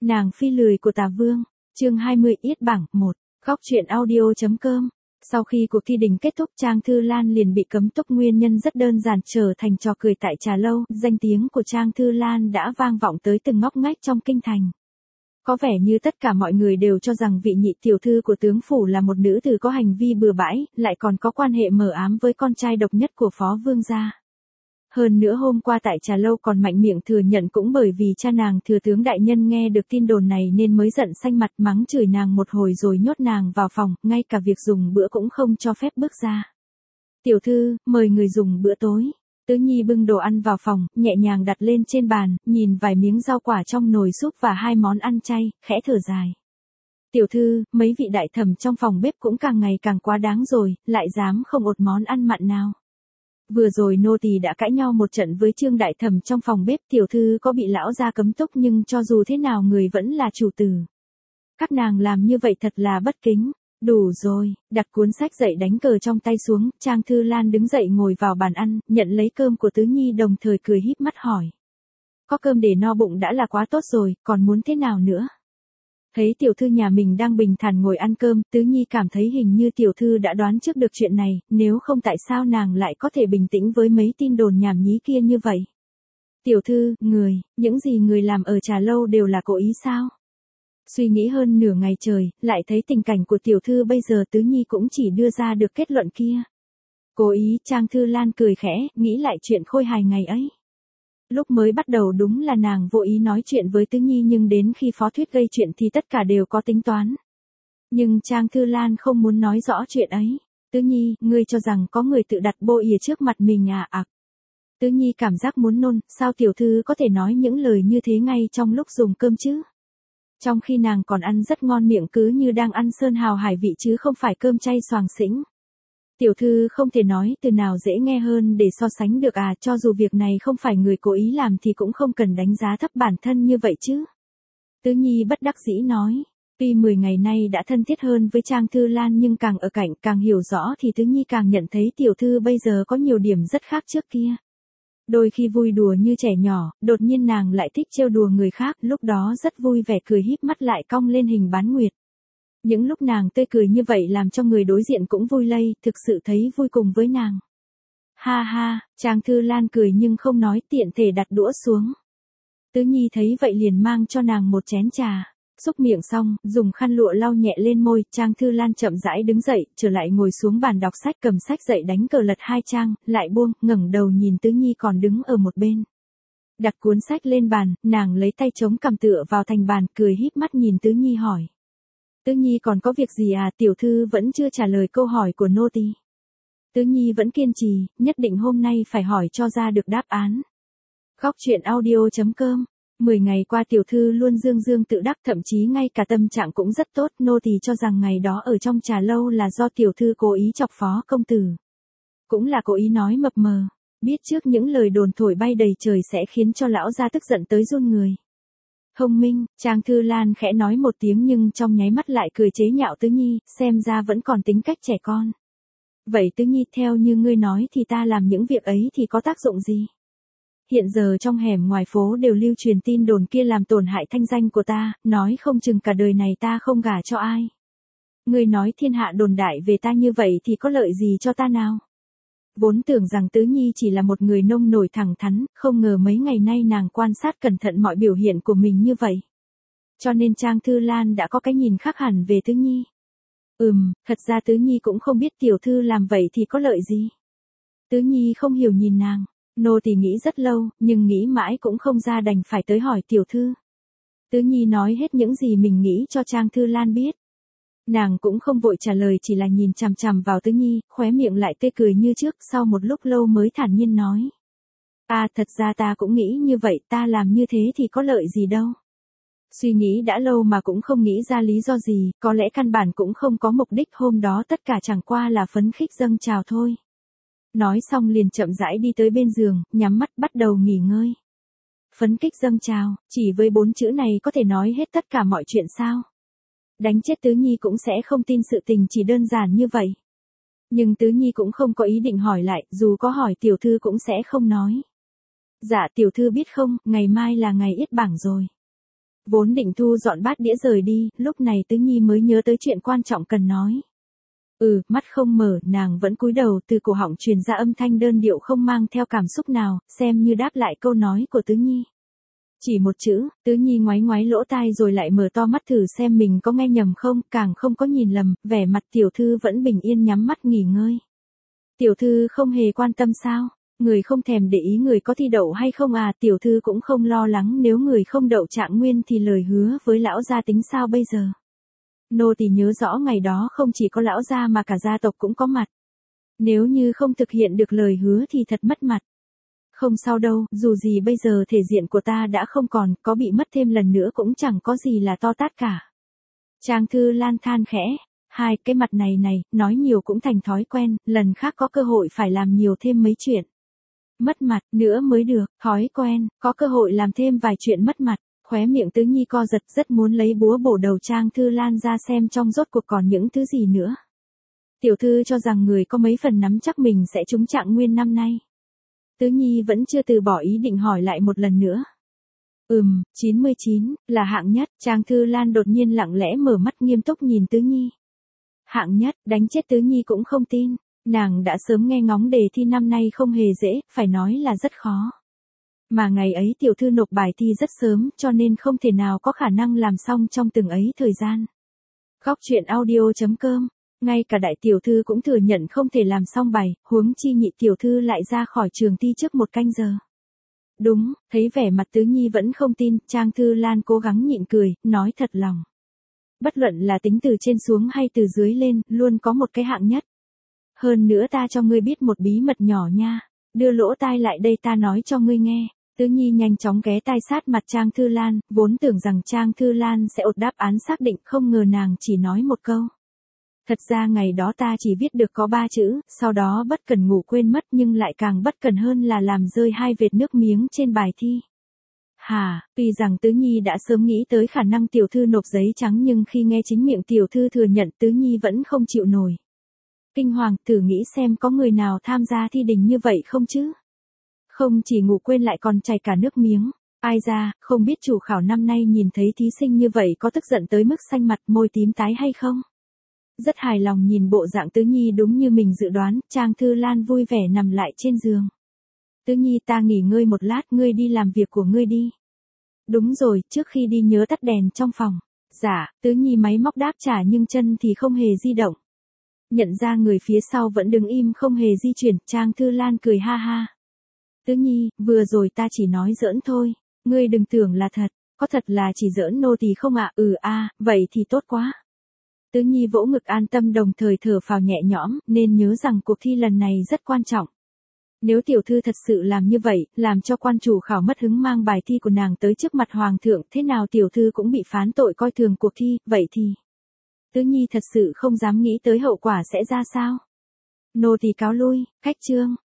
Nàng phi lười của Tà Vương, chương 20 yết bảng 1, góc truyện audio.com. Sau khi cuộc thi đình kết thúc, Trang Thư Lan liền bị cấm túc, nguyên nhân rất đơn giản, trở thành trò cười tại trà lâu. Danh tiếng của Trang Thư Lan đã vang vọng tới từng ngóc ngách trong kinh thành. Có vẻ như tất cả mọi người đều cho rằng vị nhị tiểu thư của tướng phủ là một nữ tử có hành vi bừa bãi, lại còn có quan hệ mờ ám với con trai độc nhất của Phó Vương gia. Hơn nữa hôm qua tại trà lâu còn mạnh miệng thừa nhận cũng bởi vì cha nàng thừa tướng đại nhân nghe được tin đồn này nên mới giận xanh mặt, mắng chửi nàng một hồi rồi nhốt nàng vào phòng, ngay cả việc dùng bữa cũng không cho phép bước ra. Tiểu thư, mời người dùng bữa tối. Tứ Nhi bưng đồ ăn vào phòng, nhẹ nhàng đặt lên trên bàn, nhìn vài miếng rau quả trong nồi súp và 2 món ăn chay, khẽ thở dài. Tiểu thư, mấy vị đại thẩm trong phòng bếp cũng càng ngày càng quá đáng rồi, lại dám không ột món ăn mặn nào. Vừa rồi nô tỳ đã cãi nhau một trận với Trương đại thẩm trong phòng bếp, tiểu thư có bị lão gia cấm túc nhưng cho dù thế nào người vẫn là chủ tử. Các nàng làm như vậy thật là bất kính. Đủ rồi, đặt cuốn sách dậy đánh cờ trong tay xuống, Trang Thư Lan đứng dậy ngồi vào bàn ăn, nhận lấy cơm của Tứ Nhi đồng thời cười híp mắt hỏi. Có cơm để no bụng đã là quá tốt rồi, còn muốn thế nào nữa? Thấy tiểu thư nhà mình đang bình thản ngồi ăn cơm, Tứ Nhi cảm thấy hình như tiểu thư đã đoán trước được chuyện này, nếu không tại sao nàng lại có thể bình tĩnh với mấy tin đồn nhảm nhí kia như vậy? Tiểu thư, những gì người làm ở trà lâu đều là cố ý sao? Suy nghĩ hơn nửa ngày trời, lại thấy tình cảnh của tiểu thư bây giờ, Tứ Nhi cũng chỉ đưa ra được kết luận kia. Cố ý, Trang Thư Lan cười khẽ, nghĩ lại chuyện khôi hài ngày ấy. Lúc mới bắt đầu đúng là nàng vô ý nói chuyện với Tứ Nhi, nhưng đến khi Phó Thuyết gây chuyện thì tất cả đều có tính toán. Nhưng Trang Thư Lan không muốn nói rõ chuyện ấy. Tứ Nhi, ngươi cho rằng có người tự đặt bô ỉa trước mặt mình à? Tứ Nhi cảm giác muốn nôn, sao tiểu thư có thể nói những lời như thế ngay trong lúc dùng cơm chứ? Trong khi nàng còn ăn rất ngon miệng, cứ như đang ăn sơn hào hải vị chứ không phải cơm chay xoàng xĩnh. Tiểu thư không thể nói từ nào dễ nghe hơn để so sánh được à? Cho dù việc này không phải người cố ý làm thì cũng không cần đánh giá thấp bản thân như vậy chứ. Tứ Nhi bất đắc dĩ nói. Tuy 10 ngày nay đã thân thiết hơn với Trang Thư Lan nhưng càng ở cạnh càng hiểu rõ thì Tứ Nhi càng nhận thấy tiểu thư bây giờ có nhiều điểm rất khác trước kia. Đôi khi vui đùa như trẻ nhỏ, đột nhiên nàng lại thích trêu đùa người khác, lúc đó rất vui vẻ cười híp mắt lại cong lên hình bán nguyệt. Những lúc nàng tươi cười như vậy làm cho người đối diện cũng vui lây, thực sự thấy vui cùng với nàng. Ha ha, Trang Thư Lan cười nhưng không nói, tiện thể đặt đũa xuống. Tứ Nhi thấy vậy liền mang cho nàng một chén trà. Xúc miệng xong, dùng khăn lụa lau nhẹ lên môi, Trang Thư Lan chậm rãi đứng dậy, trở lại ngồi xuống bàn đọc sách, cầm sách dậy đánh cờ lật 2 trang, lại buông, ngẩng đầu nhìn Tứ Nhi còn đứng ở một bên. Đặt cuốn sách lên bàn, nàng lấy tay chống cằm tựa vào thành bàn, cười híp mắt nhìn Tứ Nhi hỏi. Tứ Nhi còn có việc gì à? Tiểu thư vẫn chưa trả lời câu hỏi của nô tỳ. Tứ Nhi vẫn kiên trì, nhất định hôm nay phải hỏi cho ra được đáp án. Góc truyện audio.com. 10 ngày qua tiểu thư luôn dương dương tự đắc, thậm chí ngay cả tâm trạng cũng rất tốt, nô tỳ cho rằng ngày đó ở trong trà lâu là do tiểu thư cố ý chọc Phó công tử. Cũng là cố ý nói mập mờ, biết trước những lời đồn thổi bay đầy trời sẽ khiến cho lão gia tức giận tới run người. Thông minh, Trang Thư Lan khẽ nói một tiếng nhưng trong nháy mắt lại cười chế nhạo Tứ Nhi, xem ra vẫn còn tính cách trẻ con. Vậy Tứ Nhi, theo như ngươi nói thì ta làm những việc ấy thì có tác dụng gì? Hiện giờ trong hẻm ngoài phố đều lưu truyền tin đồn kia làm tổn hại thanh danh của ta, nói không chừng cả đời này ta không gả cho ai. Ngươi nói thiên hạ đồn đại về ta như vậy thì có lợi gì cho ta nào? Vốn tưởng rằng Tứ Nhi chỉ là một người nông nổi thẳng thắn, không ngờ mấy ngày nay nàng quan sát cẩn thận mọi biểu hiện của mình như vậy. Cho nên Trang Thư Lan đã có cái nhìn khác hẳn về Tứ Nhi. Thật ra Tứ Nhi cũng không biết tiểu thư làm vậy thì có lợi gì. Tứ Nhi không hiểu nhìn nàng. Nô tỳ nghĩ rất lâu, nhưng nghĩ mãi cũng không ra, đành phải tới hỏi tiểu thư. Tứ Nhi nói hết những gì mình nghĩ cho Trang Thư Lan biết. Nàng cũng không vội trả lời, chỉ là nhìn chằm chằm vào Tứ Nhi, khóe miệng lại tươi cười như trước, sau một lúc lâu mới thản nhiên nói. Thật ra ta cũng nghĩ như vậy, ta làm như thế thì có lợi gì đâu. Suy nghĩ đã lâu mà cũng không nghĩ ra lý do gì, có lẽ căn bản cũng không có mục đích, hôm đó tất cả chẳng qua là phấn khích dâng trào thôi. Nói xong liền chậm rãi đi tới bên giường, nhắm mắt bắt đầu nghỉ ngơi. Phấn kích dâng trào, chỉ với 4 chữ này có thể nói hết tất cả mọi chuyện sao? Đánh chết Tứ Nhi cũng sẽ không tin sự tình chỉ đơn giản như vậy. Nhưng Tứ Nhi cũng không có ý định hỏi lại, dù có hỏi tiểu thư cũng sẽ không nói. Dạ tiểu thư biết không, ngày mai là ngày yết bảng rồi. Vốn định thu dọn bát đĩa rời đi, lúc này Tứ Nhi mới nhớ tới chuyện quan trọng cần nói. Mắt không mở, nàng vẫn cúi đầu, từ cổ họng truyền ra âm thanh đơn điệu không mang theo cảm xúc nào, xem như đáp lại câu nói của Tứ Nhi. Chỉ một chữ, Tứ Nhi ngoáy ngoáy lỗ tai rồi lại mở to mắt thử xem mình có nghe nhầm không, càng không có nhìn lầm, vẻ mặt tiểu thư vẫn bình yên nhắm mắt nghỉ ngơi. Tiểu thư không hề quan tâm sao? Người không thèm để ý người có thi đậu hay không à? Tiểu thư cũng không lo lắng nếu người không đậu trạng nguyên thì lời hứa với lão gia tính sao bây giờ? Nô tỳ nhớ rõ ngày đó không chỉ có lão gia mà cả gia tộc cũng có mặt. Nếu như không thực hiện được lời hứa thì thật mất mặt. Không sao đâu, dù gì bây giờ thể diện của ta đã không còn, có bị mất thêm lần nữa cũng chẳng có gì là to tát cả. Trang Thư Lan than khẽ, cái mặt này, nói nhiều cũng thành thói quen, lần khác có cơ hội phải làm nhiều thêm mấy chuyện. Mất mặt nữa mới được, thói quen, có cơ hội làm thêm vài chuyện mất mặt. Khóe miệng Tứ Nhi co giật, rất muốn lấy búa bổ đầu Trang Thư Lan ra xem trong rốt cuộc còn những thứ gì nữa. Tiểu thư cho rằng người có mấy phần nắm chắc mình sẽ trúng trạng nguyên năm nay. Tứ Nhi vẫn chưa từ bỏ ý định hỏi lại một lần nữa. 99, là hạng nhất. Trang Thư Lan đột nhiên lặng lẽ mở mắt nghiêm túc nhìn Tứ Nhi. Hạng nhất, đánh chết Tứ Nhi cũng không tin. Nàng đã sớm nghe ngóng đề thi năm nay không hề dễ, phải nói là rất khó. Mà ngày ấy tiểu thư nộp bài thi rất sớm, cho nên không thể nào có khả năng làm xong trong từng ấy thời gian. Góc truyện audio.com. Ngay cả đại tiểu thư cũng thừa nhận không thể làm xong bài, huống chi nhị tiểu thư lại ra khỏi trường thi trước 1 canh giờ. Đúng, thấy vẻ mặt Tứ Nhi vẫn không tin, Trang Thư Lan cố gắng nhịn cười, nói thật lòng. Bất luận là tính từ trên xuống hay từ dưới lên, luôn có một cái hạng nhất. Hơn nữa ta cho ngươi biết một bí mật nhỏ nha, đưa lỗ tai lại đây ta nói cho ngươi nghe. Tứ Nhi nhanh chóng ghé tai sát mặt Trang Thư Lan, vốn tưởng rằng Trang Thư Lan sẽ ột đáp án xác định, không ngờ nàng chỉ nói một câu. Thật ra ngày đó ta chỉ viết được có 3 chữ, sau đó bất cần ngủ quên mất nhưng lại càng bất cần hơn là làm rơi 2 vệt nước miếng trên bài thi. Tuy rằng Tứ Nhi đã sớm nghĩ tới khả năng tiểu thư nộp giấy trắng nhưng khi nghe chính miệng tiểu thư thừa nhận Tứ Nhi vẫn không chịu nổi. Kinh hoàng, thử nghĩ xem có người nào tham gia thi đình như vậy không chứ? Không chỉ ngủ quên lại còn chảy cả nước miếng. Ai ra, không biết chủ khảo năm nay nhìn thấy thí sinh như vậy có tức giận tới mức xanh mặt môi tím tái hay không? Rất hài lòng nhìn bộ dạng Tứ Nhi đúng như mình dự đoán, Trang Thư Lan vui vẻ nằm lại trên giường. Tứ Nhi ta nghỉ ngơi một lát, ngươi đi làm việc của ngươi đi. Đúng rồi, trước khi đi nhớ tắt đèn trong phòng. Dạ, Tứ Nhi máy móc đáp trả nhưng chân thì không hề di động. Nhận ra người phía sau vẫn đứng im không hề di chuyển, Trang Thư Lan cười ha ha. Tứ Nhi, vừa rồi ta chỉ nói giỡn thôi, ngươi đừng tưởng là thật, có thật là chỉ giỡn nô tỳ không ạ? Vậy thì tốt quá. Tứ Nhi vỗ ngực an tâm đồng thời thở phào nhẹ nhõm, nên nhớ rằng cuộc thi lần này rất quan trọng. Nếu tiểu thư thật sự làm như vậy, làm cho quan chủ khảo mất hứng mang bài thi của nàng tới trước mặt hoàng thượng, thế nào tiểu thư cũng bị phán tội coi thường cuộc thi, vậy thì... Tứ Nhi thật sự không dám nghĩ tới hậu quả sẽ ra sao. Nô tỳ cáo lui, khách trương.